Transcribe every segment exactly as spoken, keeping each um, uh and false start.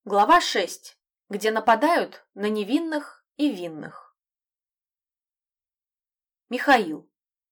Глава шесть, где нападают на невинных и винных. Михаил.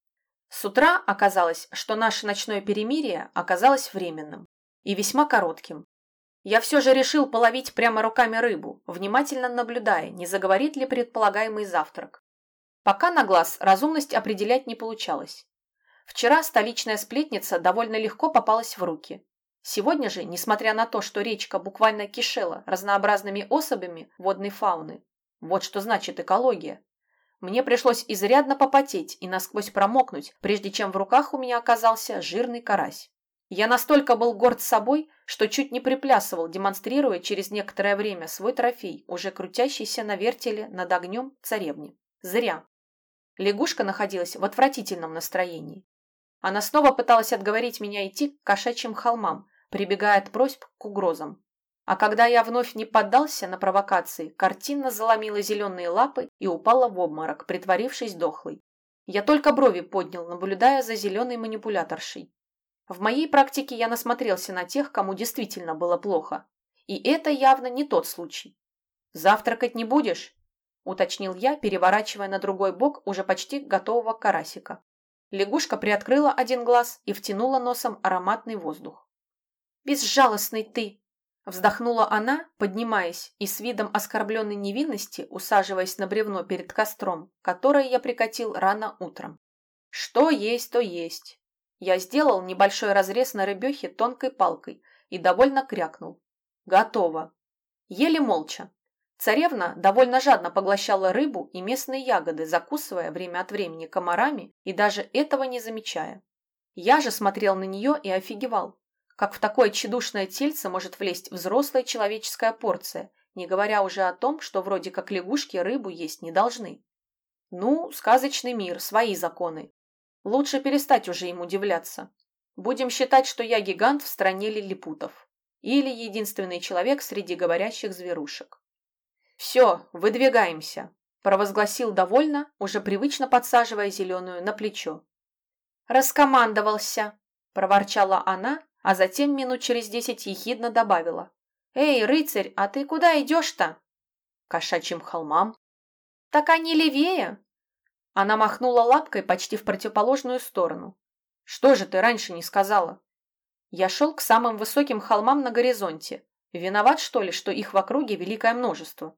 С утра оказалось, что наше ночное перемирие оказалось временным и весьма коротким. Я все же решил половить прямо руками рыбу, внимательно наблюдая, не заговорит ли предполагаемый завтрак. Пока на глаз разумность определять не получалось. Вчера столичная сплетница довольно легко попалась в руки. Сегодня же, несмотря на то, что речка буквально кишела разнообразными особями водной фауны, вот что значит экология, мне пришлось изрядно попотеть и насквозь промокнуть, прежде чем в руках у меня оказался жирный карась. Я настолько был горд собой, что чуть не приплясывал, демонстрируя через некоторое время свой трофей, уже крутящийся на вертеле над огнем царевни. Зря. Лягушка находилась в отвратительном настроении. Она снова пыталась отговорить меня идти к кошачьим холмам, прибегая от просьб к угрозам. А когда я вновь не поддался на провокации, картинно заломила зеленые лапы и упала в обморок, притворившись дохлой. Я только брови поднял, наблюдая за зеленой манипуляторшей. В моей практике я насмотрелся на тех, кому действительно было плохо. И это явно не тот случай. «Завтракать не будешь?» – уточнил я, переворачивая на другой бок уже почти готового карасика. Лягушка приоткрыла один глаз и втянула носом ароматный воздух. «Безжалостный ты!» – вздохнула она, поднимаясь и с видом оскорбленной невинности усаживаясь на бревно перед костром, которое я прикатил рано утром. «Что есть, то есть!» Я сделал небольшой разрез на рыбехе тонкой палкой и довольно крякнул. «Готово!» Ели молча. Царевна довольно жадно поглощала рыбу и местные ягоды, закусывая время от времени комарами и даже этого не замечая. Я же смотрел на нее и офигевал, как в такое тщедушное тельце может влезть взрослая человеческая порция, не говоря уже о том, что вроде как лягушки рыбу есть не должны. Ну, сказочный мир, свои законы. Лучше перестать уже им удивляться. Будем считать, что я гигант в стране лилипутов. Или единственный человек среди говорящих зверушек. «Все, выдвигаемся», – провозгласил довольно, уже привычно подсаживая зеленую на плечо. «Раскомандовался», – проворчала она, а затем минут через десять ехидно добавила. «Эй, рыцарь, а ты куда идешь-то?» «Кошачьим холмам». «Так они левее?» Она махнула лапкой почти в противоположную сторону. «Что же ты раньше не сказала?» Я шел к самым высоким холмам на горизонте. Виноват, что ли, что их в округе великое множество?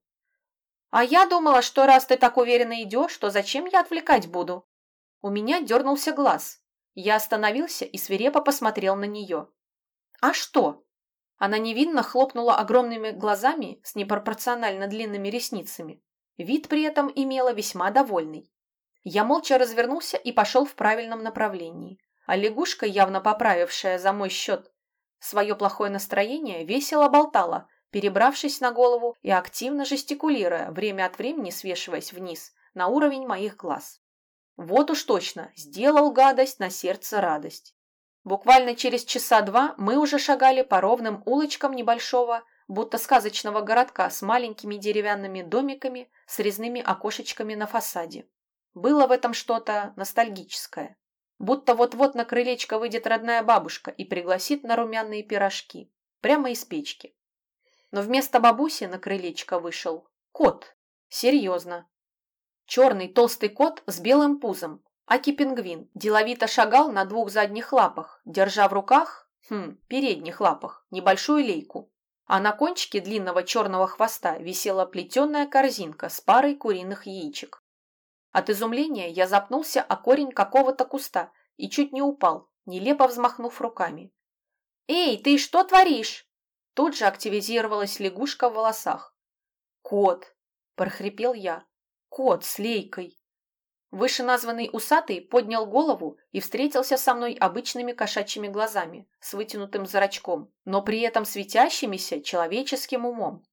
«А я думала, что раз ты так уверенно идешь, то зачем я отвлекать буду?» У меня дернулся глаз. Я остановился и свирепо посмотрел на нее. «А что?» Она невинно хлопнула огромными глазами с непропорционально длинными ресницами. Вид при этом имела весьма довольный. Я молча развернулся и пошел в правильном направлении. А лягушка, явно поправившая за мой счет свое плохое настроение, весело болтала, перебравшись на голову и активно жестикулируя, время от времени свешиваясь вниз на уровень моих глаз. Вот уж точно, сделал гадость, на сердце радость. Буквально через часа два мы уже шагали по ровным улочкам небольшого, будто сказочного городка с маленькими деревянными домиками с резными окошечками на фасаде. Было в этом что-то ностальгическое. Будто вот-вот на крылечко выйдет родная бабушка и пригласит на румяные пирожки. Прямо из печки. Но вместо бабуси на крылечко вышел кот. Серьезно. Черный толстый кот с белым пузом, аки-пингвин, деловито шагал на двух задних лапах, держа в руках, хм, передних лапах, небольшую лейку. А на кончике длинного черного хвоста висела плетеная корзинка с парой куриных яичек. От изумления я запнулся о корень какого-то куста и чуть не упал, нелепо взмахнув руками. «Эй, ты что творишь?» Тут же активизировалась лягушка в волосах. «Кот!» – прохрипел я. «Кот с лейкой!» Вышеназванный усатый поднял голову и встретился со мной обычными кошачьими глазами, с вытянутым зрачком, но при этом светящимися человеческим умом.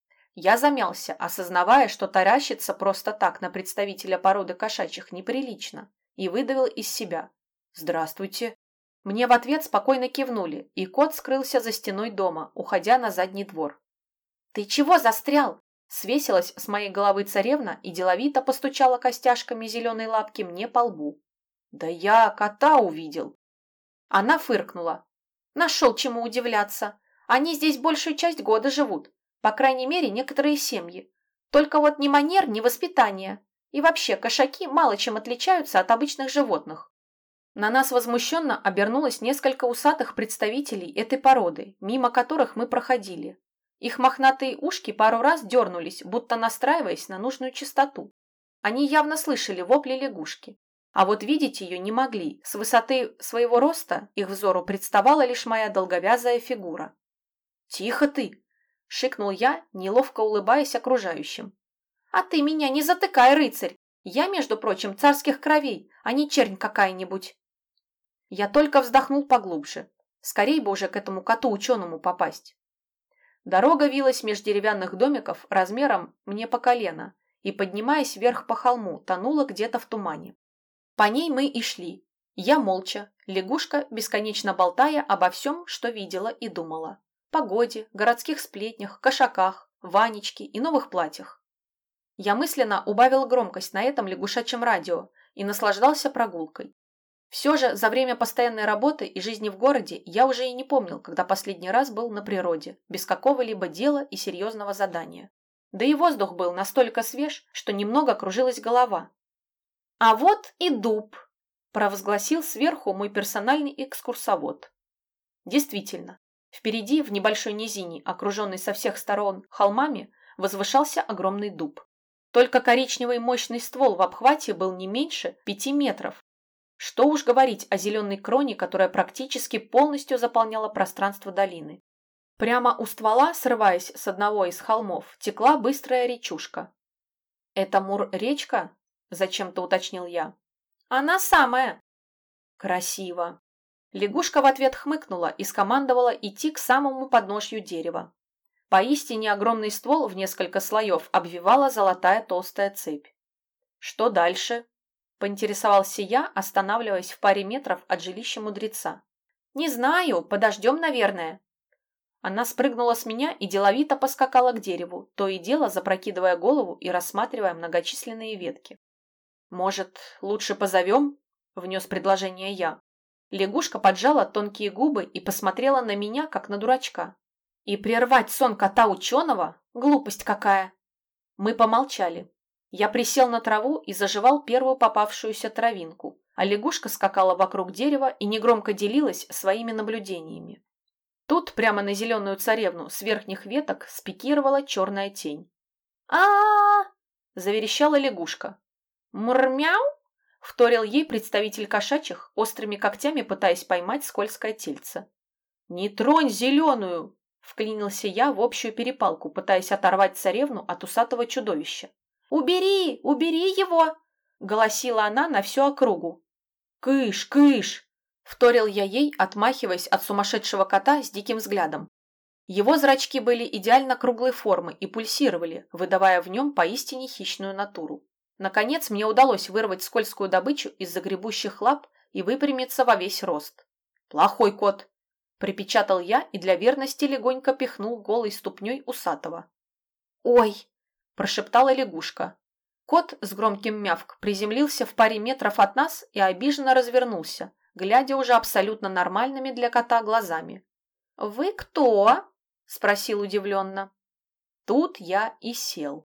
Я замялся, осознавая, что таращиться просто так на представителя породы кошачьих неприлично, и выдавил из себя. «Здравствуйте!» Мне в ответ спокойно кивнули, и кот скрылся за стеной дома, уходя на задний двор. «Ты чего застрял?» Свесилась с моей головы царевна и деловито постучала костяшками зеленой лапки мне по лбу. «Да я кота увидел!» Она фыркнула. «Нашел чему удивляться. Они здесь большую часть года живут. По крайней мере, некоторые семьи. Только вот ни манер, ни воспитания. И вообще, кошаки мало чем отличаются от обычных животных. На нас возмущенно обернулось несколько усатых представителей этой породы, мимо которых мы проходили. Их мохнатые ушки пару раз дернулись, будто настраиваясь на нужную частоту. Они явно слышали вопли лягушки. А вот видеть ее не могли. С высоты своего роста их взору представала лишь моя долговязая фигура. «Тихо ты!» – шикнул я, неловко улыбаясь окружающим. «А ты меня не затыкай, рыцарь! Я, между прочим, царских кровей, а не чернь какая-нибудь!» Я только вздохнул поглубже. Скорей бы уже к этому коту-ученому попасть. Дорога вилась меж деревянных домиков размером мне по колено и, поднимаясь вверх по холму, тонула где-то в тумане. По ней мы и шли. Я молча, лягушка, бесконечно болтая обо всем, что видела и думала. Погоде, городских сплетнях, кошаках, Ванечке и новых платьях. Я мысленно убавил громкость на этом лягушачьем радио и наслаждался прогулкой. Все же за время постоянной работы и жизни в городе я уже и не помнил, когда последний раз был на природе, без какого-либо дела и серьезного задания. Да и воздух был настолько свеж, что немного кружилась голова. «А вот и дуб!» – провозгласил сверху мой персональный экскурсовод. Действительно, впереди, в небольшой низине, окруженной со всех сторон холмами, возвышался огромный дуб. Только коричневый мощный ствол в обхвате был не меньше пяти метров. Что уж говорить о зеленой кроне, которая практически полностью заполняла пространство долины. Прямо у ствола, срываясь с одного из холмов, текла быстрая речушка. «Это Мур-речка?» – зачем-то уточнил я. «Она самая!» «Красиво!» Лягушка в ответ хмыкнула и скомандовала идти к самому подножью дерева. Поистине огромный ствол в несколько слоев обвивала золотая толстая цепь. «Что дальше?» – поинтересовался я, останавливаясь в паре метров от жилища мудреца. «Не знаю, подождем, наверное». Она спрыгнула с меня и деловито поскакала к дереву, то и дело запрокидывая голову и рассматривая многочисленные ветки. «Может, лучше позовем?» – внес предложение я. Лягушка поджала тонкие губы и посмотрела на меня, как на дурачка. «И прервать сон кота-ученого? Глупость какая!» Мы помолчали. Я присел на траву и заживал первую попавшуюся травинку, а лягушка скакала вокруг дерева и негромко делилась своими наблюдениями. Тут, прямо на зеленую царевну, с верхних веток спикировала черная тень. а заверещала лягушка. «Мурмяу!» – вторил ей представитель кошачьих, острыми когтями пытаясь поймать скользкое тельце. «Не тронь зеленую!» – вклинился я в общую перепалку, пытаясь оторвать царевну от усатого чудовища. «Убери! Убери его!» – голосила она на всю округу. «Кыш! Кыш!» – вторил я ей, отмахиваясь от сумасшедшего кота с диким взглядом. Его зрачки были идеально круглой формы и пульсировали, выдавая в нем поистине хищную натуру. Наконец мне удалось вырвать скользкую добычу из загребущих лап и выпрямиться во весь рост. «Плохой кот!» – припечатал я и для верности легонько пихнул голой ступней усатого. «Ой!» – прошептала лягушка. Кот с громким мявк приземлился в паре метров от нас и обиженно развернулся, глядя уже абсолютно нормальными для кота глазами. «Вы кто?» – спросил удивленно. Тут я и сел.